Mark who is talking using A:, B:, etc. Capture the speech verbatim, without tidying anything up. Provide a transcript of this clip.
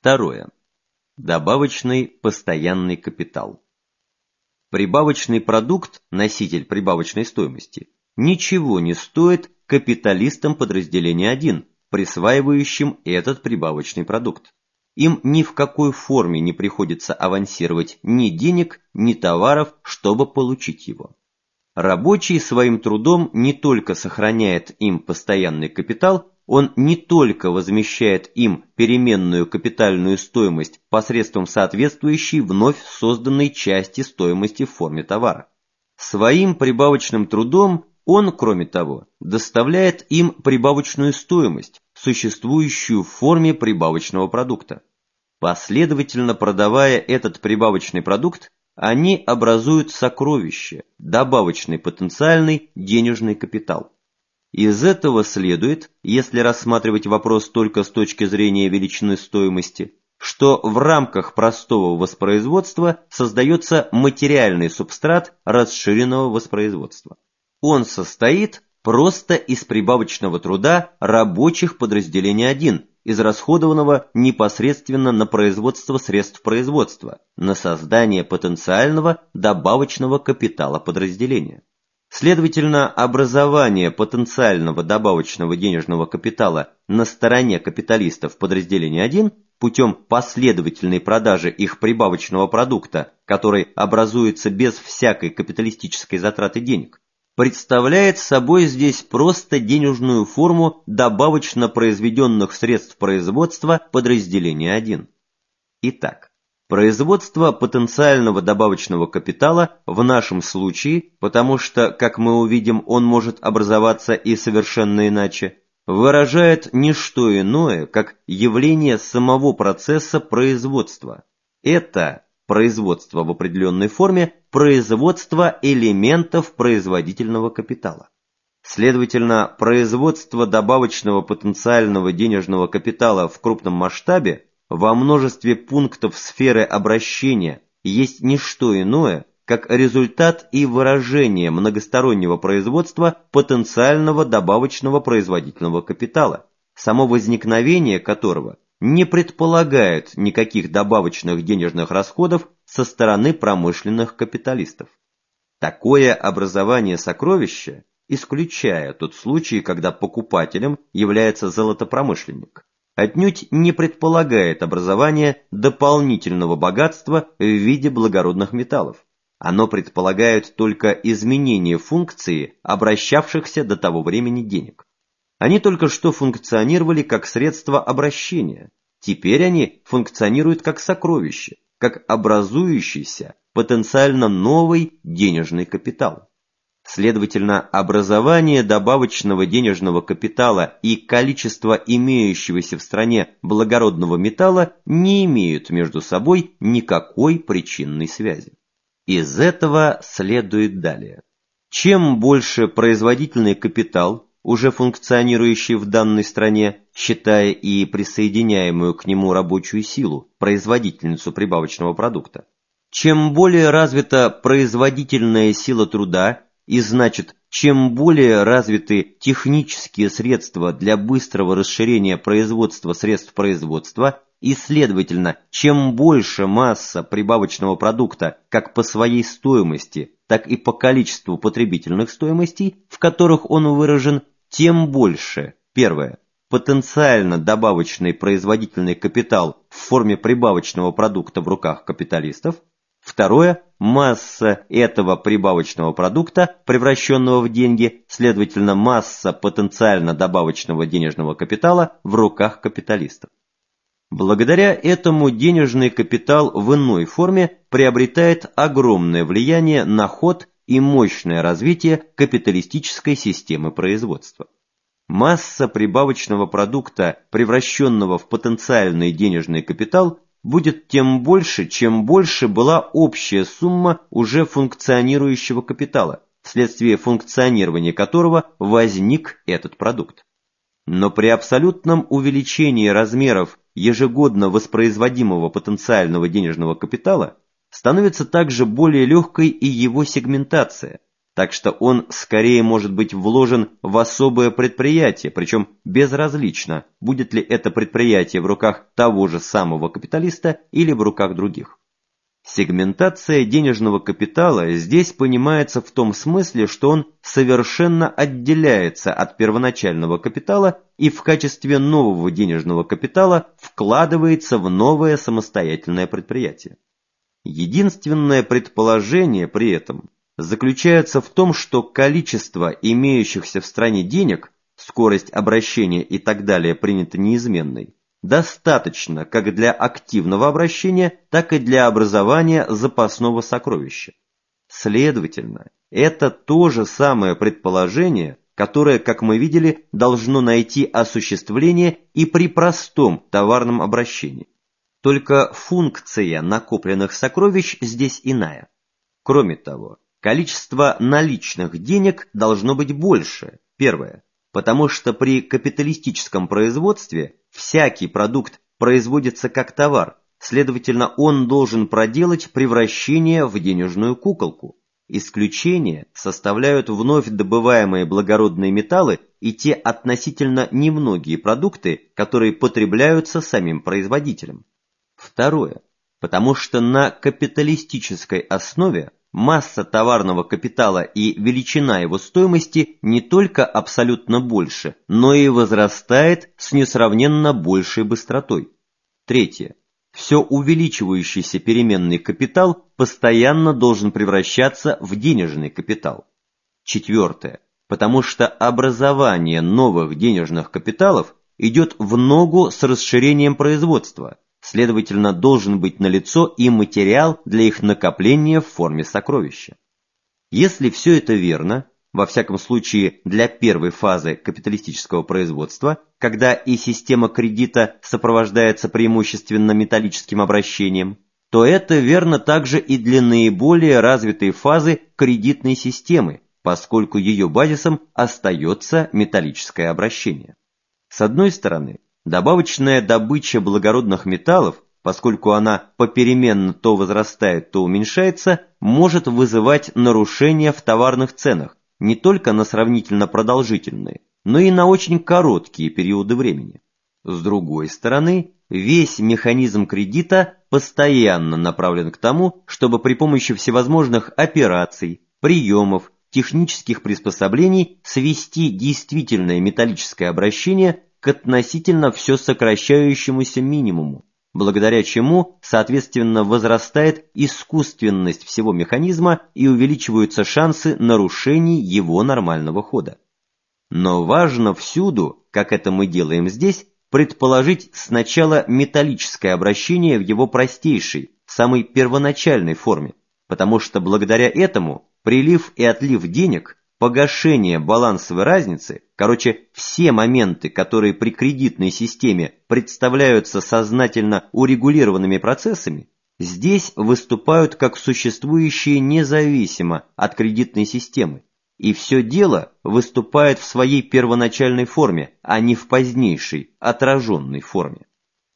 A: Второе. Добавочный постоянный капитал. Прибавочный продукт, носитель прибавочной стоимости, ничего не стоит капиталистам подразделения один, присваивающим этот прибавочный продукт. Им ни в какой форме не приходится авансировать ни денег, ни товаров, чтобы получить его. Рабочий своим трудом не только сохраняет им постоянный капитал, он не только возмещает им переменную капитальную стоимость посредством соответствующей вновь созданной части стоимости в форме товара. Своим прибавочным трудом он, кроме того, доставляет им прибавочную стоимость, существующую в форме прибавочного продукта. Последовательно продавая этот прибавочный продукт, они образуют сокровище, добавочный потенциальный денежный капитал. Из этого следует, если рассматривать вопрос только с точки зрения величины стоимости, что в рамках простого воспроизводства создается материальный субстрат расширенного воспроизводства. Он состоит просто из прибавочного труда рабочих подразделения один, израсходованного непосредственно на производство средств производства, на создание потенциального добавочного капитала подразделения. Следовательно, образование потенциального добавочного денежного капитала на стороне капиталистов подразделения один путем последовательной продажи их прибавочного продукта, который образуется без всякой капиталистической затраты денег, представляет собой здесь просто денежную форму добавочно произведенных средств производства подразделения один. Итак, производство потенциального добавочного капитала в нашем случае, потому что, как мы увидим, он может образоваться и совершенно иначе, выражает не что иное, как явление самого процесса производства. Это производство в определенной форме, производство элементов производительного капитала. Следовательно, производство добавочного потенциального денежного капитала в крупном масштабе во множестве пунктов сферы обращения есть не что иное, как результат и выражение многостороннего производства потенциального добавочного производительного капитала, само возникновение которого не предполагает никаких добавочных денежных расходов со стороны промышленных капиталистов. Такое образование сокровища, исключая тот случай, когда покупателем является золотопромышленник, отнюдь не предполагает образование дополнительного богатства в виде благородных металлов. Оно предполагает только изменение функции обращавшихся до того времени денег. Они только что функционировали как средство обращения. Теперь они функционируют как сокровище, как образующийся потенциально новый денежный капитал. Следовательно, образование добавочного денежного капитала и количество имеющегося в стране благородного металла не имеют между собой никакой причинной связи. Из этого следует далее. Чем больше производительный капитал, уже функционирующий в данной стране, считая и присоединяемую к нему рабочую силу, производительницу прибавочного продукта, чем более развита производительная сила труда, и значит, чем более развиты технические средства для быстрого расширения производства средств производства, и, следовательно, чем больше масса прибавочного продукта как по своей стоимости, так и по количеству потребительных стоимостей, в которых он выражен, тем больше, первое, потенциально добавочный производительный капитал в форме прибавочного продукта в руках капиталистов, второе, масса этого прибавочного продукта, превращенного в деньги, следовательно, масса потенциально добавочного денежного капитала в руках капиталистов. Благодаря этому денежный капитал в иной форме приобретает огромное влияние на ход и мощное развитие капиталистической системы производства. Масса прибавочного продукта, превращенного в потенциальный денежный капитал, будет тем больше, чем больше была общая сумма уже функционирующего капитала, вследствие функционирования которого возник этот продукт. Но при абсолютном увеличении размеров ежегодно воспроизводимого потенциального денежного капитала становится также более легкой и его сегментация, так что он скорее может быть вложен в особое предприятие, причем безразлично, будет ли это предприятие в руках того же самого капиталиста или в руках других. Сегментация денежного капитала здесь понимается в том смысле, что он совершенно отделяется от первоначального капитала и в качестве нового денежного капитала вкладывается в новое самостоятельное предприятие. Единственное предположение при этом заключается в том, что количество имеющихся в стране денег, скорость обращения и так далее принято неизменной, достаточно как для активного обращения, так и для образования запасного сокровища. Следовательно, это то же самое предположение, которое, как мы видели, должно найти осуществление и при простом товарном обращении. Только функция накопленных сокровищ здесь иная. Кроме того, количество наличных денег должно быть больше, первое, потому что при капиталистическом производстве всякий продукт производится как товар, следовательно, он должен проделать превращение в денежную куколку. Исключение составляют вновь добываемые благородные металлы и те относительно немногие продукты, которые потребляются самим производителем. Второе, потому что на капиталистической основе масса товарного капитала и величина его стоимости не только абсолютно больше, но и возрастает с несравненно большей быстротой. Третье. Все увеличивающийся переменный капитал постоянно должен превращаться в денежный капитал. Четвертое. Потому что образование новых денежных капиталов идет в ногу с расширением производства. Следовательно, должен быть налицо и материал для их накопления в форме сокровища. Если все это верно, во всяком случае для первой фазы капиталистического производства, когда и система кредита сопровождается преимущественно металлическим обращением, то это верно также и для наиболее развитой фазы кредитной системы, поскольку ее базисом остается металлическое обращение. С одной стороны, добавочная добыча благородных металлов, поскольку она попеременно то возрастает, то уменьшается, может вызывать нарушения в товарных ценах не только на сравнительно продолжительные, но и на очень короткие периоды времени. С другой стороны, весь механизм кредита постоянно направлен к тому, чтобы при помощи всевозможных операций, приемов, технических приспособлений свести действительное металлическое обращение к относительно все сокращающемуся минимуму, благодаря чему, соответственно, возрастает искусственность всего механизма и увеличиваются шансы нарушений его нормального хода. Но важно всюду, как это мы делаем здесь, предположить сначала металлическое обращение в его простейшей, самой первоначальной форме, потому что благодаря этому прилив и отлив денег, погашение балансовой разницы, короче, все моменты, которые при кредитной системе представляются сознательно урегулированными процессами, здесь выступают как существующие независимо от кредитной системы, и все дело выступает в своей первоначальной форме, а не в позднейшей, отраженной форме.